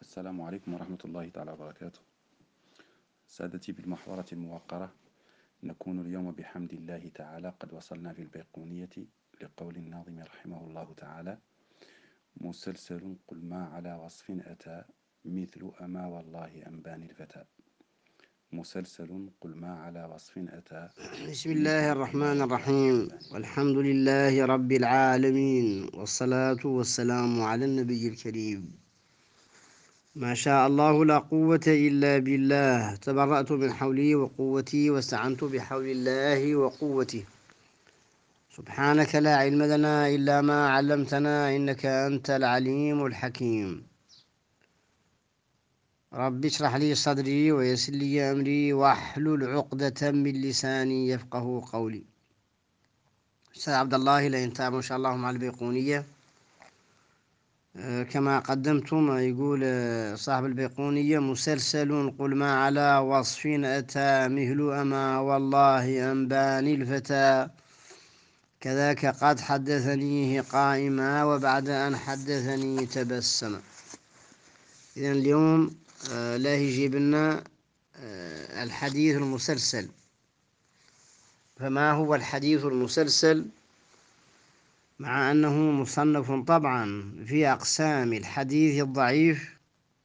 السلام عليكم ورحمة الله تعالى وبركاته. سادتي بالمحورة الموقرة، نكون اليوم بحمد الله تعالى قد وصلنا في البيقونية لقول الناظم رحمه الله تعالى: مسلسل قل ما على وصف أتى مثل أما والله أنباني الفتى. مسلسل قل ما على وصف أتى. بسم الله الرحمن الرحيم، والحمد لله رب العالمين، والصلاة والسلام على النبي الكريم. ما شاء الله لا قوة إلا بالله، تبرأت من حولي وقوتي واستعنت بحول الله وقوته. سبحانك لا علم لنا إلا ما علمتنا، إنك أنت العليم الحكيم. رب اشرح لي صدري ويسر لي أمري واحلل عقدة من لساني يفقه قولي. أستاذ عبد الله لين تابعوا إن شاء الله مع البيقونية. كما قدمتم، يقول صاحب البيقونية: مسلسل قل ما على وصف أتى مثل أما والله أنباني الفتى، كذاك قد حدثنيه قائما وبعد أن حدثني تبسم. إذن اليوم لا يجيب لنا الحديث المسلسل. فما هو الحديث المسلسل؟ مع أنه مصنف طبعا في أقسام الحديث الضعيف،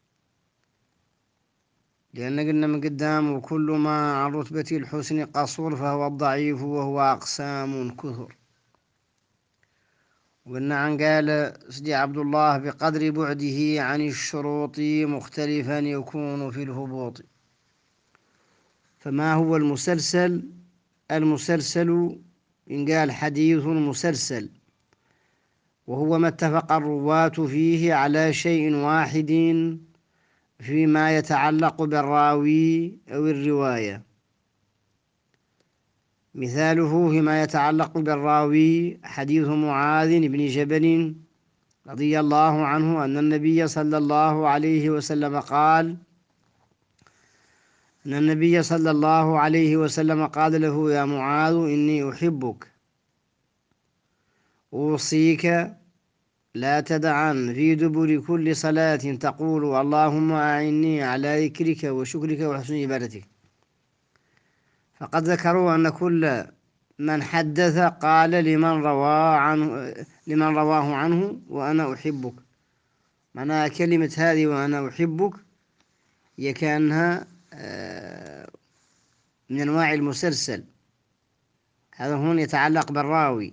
لأن قلنا من قدام: وكل ما عن رتبة الحسن قصور فهو الضعيف وهو أقسام كثر. وقلنا عن قال سيدي عبد الله: بقدر بعده عن الشروط مختلفا يكون في الهبوط. فما هو المسلسل؟ المسلسل إن قال حديث مسلسل وهو ما اتفق الرواة فيه على شيء واحد فيما يتعلق بالراوي أو الرواية. مثاله فيما يتعلق بالراوي حديث معاذ بن جبل رضي الله عنه أن النبي صلى الله عليه وسلم قال: قال له: يا معاذ إني أحبك، أوصيك لا تدعن في دبر كل صلاة تقول اللهم أعني على ذكرك وشكرك وحسن عبادتك. فقد ذكروا أن كل من حدث قال لمن رواه عنه وأنا أحبك. معنى كلمة هذه وأنا أحبك هي كأنها من أنواع المسلسل. هذا هون يتعلق بالراوي،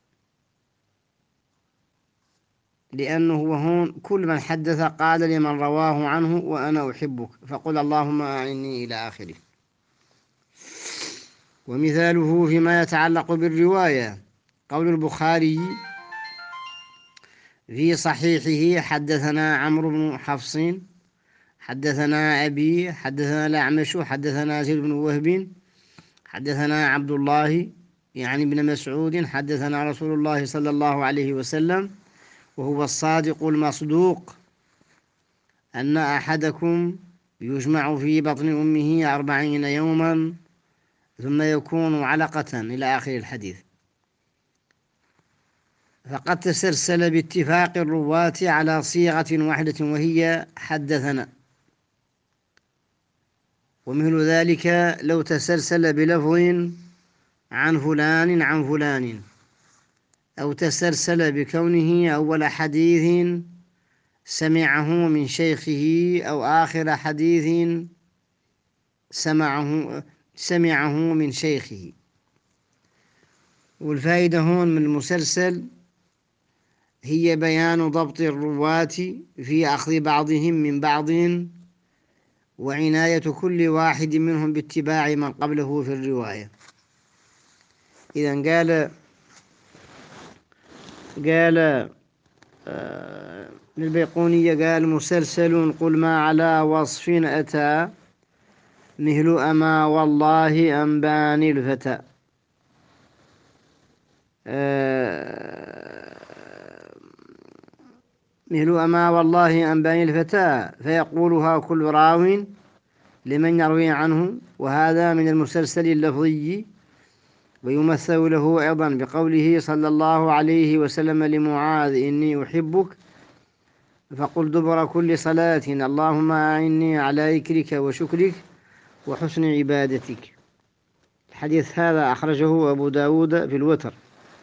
لأنه هون كل من حدث قال لمن رواه عنه وأنا أحبك، فقل اللهم أعني إلى آخره. ومثاله فيما يتعلق بالرواية قول البخاري في صحيحه: حدثنا عمرو بن حفص حدثنا أبي حدثنا الأعمش حدثنا زيد بن وهب حدثنا عبد الله يعني بن مسعود حدثنا رسول الله صلى الله عليه وسلم وهو الصادق المصدوق أن أحدكم يجمع في بطن أمه 40 يوما ثم يكون علقة إلى آخر الحديث. فقد تسلسل باتفاق الرواة على صيغة واحدة وهي حدثنا. ومثل ذلك لو تسلسل بلفظ عن فلان عن فلان، أو تسلسل بكونه أول حديث سمعه من شيخه أو آخر حديث سمعه من شيخه. والفائدة هون من المسلسل هي بيان ضبط الرواة في أخذ بعضهم من بعض، وعناية كل واحد منهم باتباع من قبله في الرواية. إذن قال البيقونية قال: مسلسل قل ما على وصف أتى مثل أما والله أنباني الفتى. مثل أما والله أنباني الفتى، فيقولها كل راو لمن يروي عنه، وهذا من المسلسل اللفظي. ويمثل له أيضا بقوله صلى الله عليه وسلم لمعاذ: إني أحبك، فقل دبر كل صلاة اللهم أعني على ذكرك وشكرك وحسن عبادتك. الحديث هذا أخرجه أبو داود في الوتر،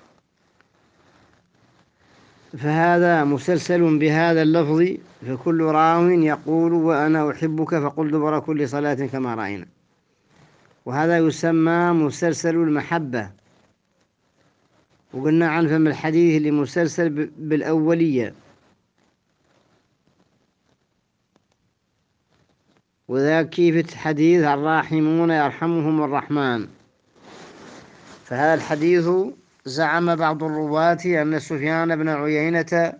فهذا مسلسل بهذا اللفظ، فكل راو يقول وأنا أحبك فقل دبر كل صلاة كما رأينا، وهذا يسمى مسلسل المحبة. وقلنا عن فم الحديث اللي مسلسل بالأولية، وذا كيف حديث الراحمون يرحمهم الرحمن. فهذا الحديث زعم بعض الرواة أن سفيان بن عيينة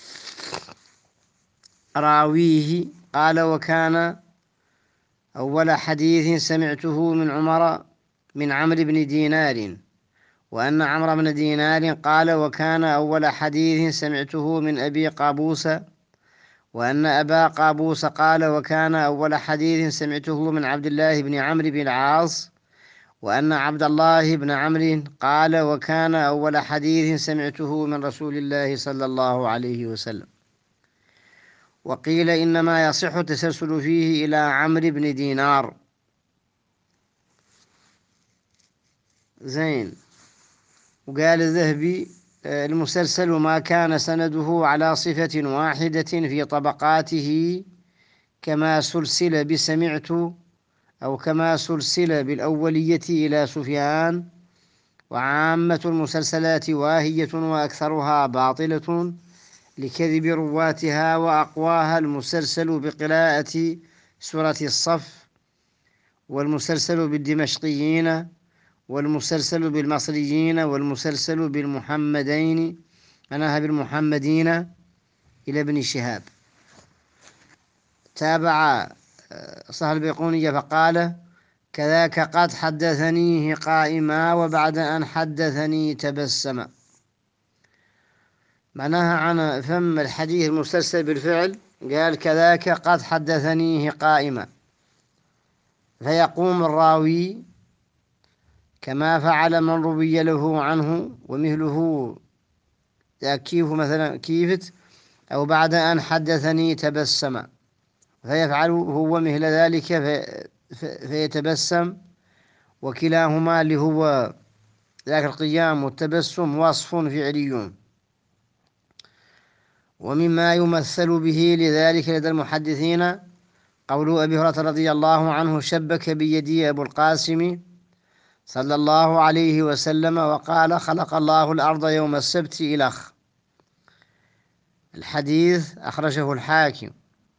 راويه قال وكان أول حديث سمعته من عمر من عمرو بن دينار، وأن عمرو بن دينار قال وكان أول حديث سمعته من أبي قابوس، وأن أبا قابوس قال وكان أول حديث سمعته من عبد الله بن عمرو بن العاص، وأن عبد الله بن عمرو قال وكان أول حديث سمعته من رسول الله صلى الله عليه وسلم. وقيل إنما يصح التسلسل فيه إلى عمرو بن دينار. زين. وقال الذهبي المسلسل ما كان سنده على صفة واحدة في طبقاته كما سلسل بسمعت، أو كما سلسل بالأولية إلى سفيان. وعامة المسلسلات واهية وأكثرها باطلة لكذب رواتها، وأقواها المسلسل بقراءة سورة الصف، والمسلسل بالدمشقيين، والمسلسل بالمصريين، والمسلسل بالمحمدين أنها بالمحمدين إلى ابن شهاب. تابع صاحب البيقونية فقال كذاك قد حدثنيه قائما وبعد أن حدثني تبسم. معناها عن فم الحديث المسلسل بالفعل، قال كذاك قد حدثنيه قائما، فيقوم الراوي كما فعل من روي له عنه ومثله كيف مثلا كيفت، أو بعد أن حدثني تبسم، فيفعل هو مثل ذلك فيتبسم. وكلاهما اللي هو ذاك القيام والتبسم وصف فعلي. ومما يمثل به لذلك لدى المحدثين قول أبي هريرة رضي الله عنه شبك بيدي أبو القاسم صلى الله عليه وسلم وقال خلق الله الأرض يوم السبت إلخ. الحديث أخرجه الحاكم.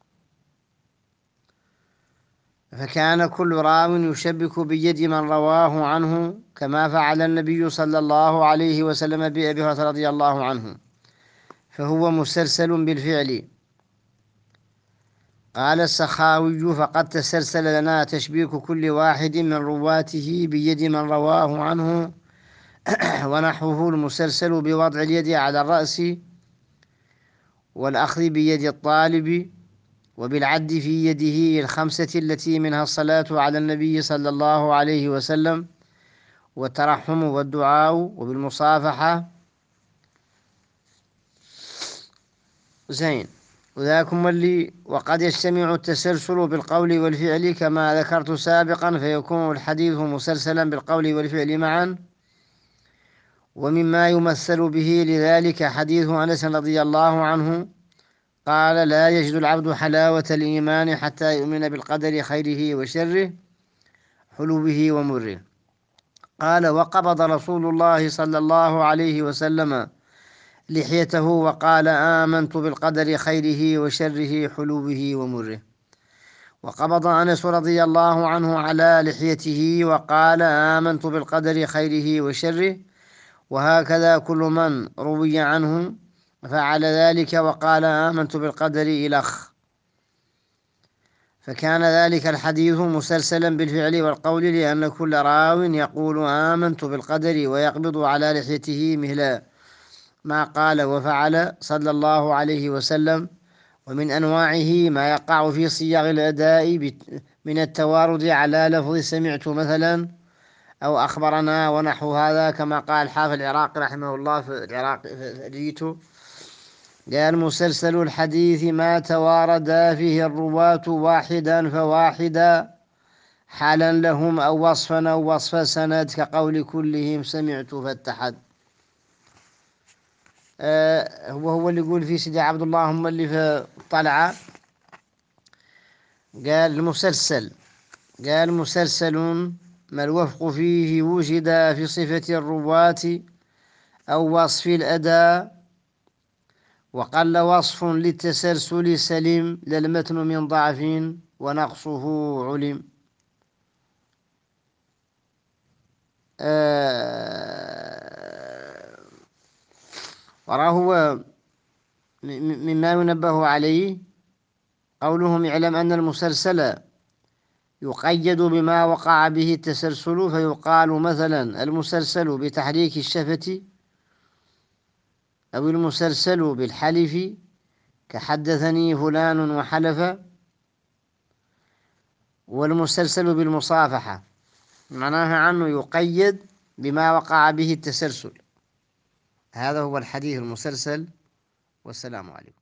فكان كل راو يشبك بيد من رواه عنه كما فعل النبي صلى الله عليه وسلم بأبي هريرة رضي الله عنه، فهو مسلسل بالفعل. قال السخاوي فقد تسلسل لنا تشبيك كل واحد من رواته بيد من رواه عنه ونحوه المسلسل بوضع اليد على الرأس والأخذ بيد الطالب وبالعد في يده الخمسة التي منها الصلاة على النبي صلى الله عليه وسلم والترحم والدعاء وبالمصافحة. زين. وذاكم اللي وقد يجتمع التسلسل بالقول والفعل كما ذكرت سابقا، فيكون الحديث مسلسلا بالقول والفعل معا. ومما يمثل به لذلك حديث أنس رضي الله عنه قال لا يجد العبد حلاوة الإيمان حتى يؤمن بالقدر خيره وشره حلوه ومره. قال وقبض رسول الله صلى الله عليه وسلم لحيته وقال آمنت بالقدر خيره وشره حلوه ومره. وقبض أنس رضي الله عنه على لحيته وقال آمنت بالقدر خيره وشره. وهكذا كل من روي عنه فعل ذلك وقال آمنت بالقدر إلخ. فكان ذلك الحديث مسلسلا بالفعل والقول، لأن كل راو يقول آمنت بالقدر ويقبض على لحيته مثل ما قال وفعل صلى الله عليه وسلم. ومن أنواعه ما يقع في صيغ الأداء من التوارد على لفظ سمعت مثلا أو أخبرنا ونحو هذا، كما قال حافظ العراقي رحمه الله في العراق جيته قال مسلسل الحديث ما تواردا فيه الرواة واحدا فواحدا حالا لهم أو وصفا أو وصف سند كقول كلهم سمعت فاتحد. هو اللي يقول في سيدي عبد الله، هم اللي في الطلعة. قال مسلسل ما الوفق فيه وجد في صفة الرواة أو وصف الأداء، وقل وصف للتسلسل سلم لا المتن من ضعف ونقصه علم. وراه مما ينبه عليه قولهم اعلم أن المسلسل يقيد بما وقع به التسلسل، فيقال مثلا المسلسل بتحريك الشفة، أو المسلسل بالحلف كحدثني فلان وحلف، والمسلسل بالمصافحة معناها عنه يقيد بما وقع به التسلسل. هذا هو الحديث المسلسل، والسلام عليكم.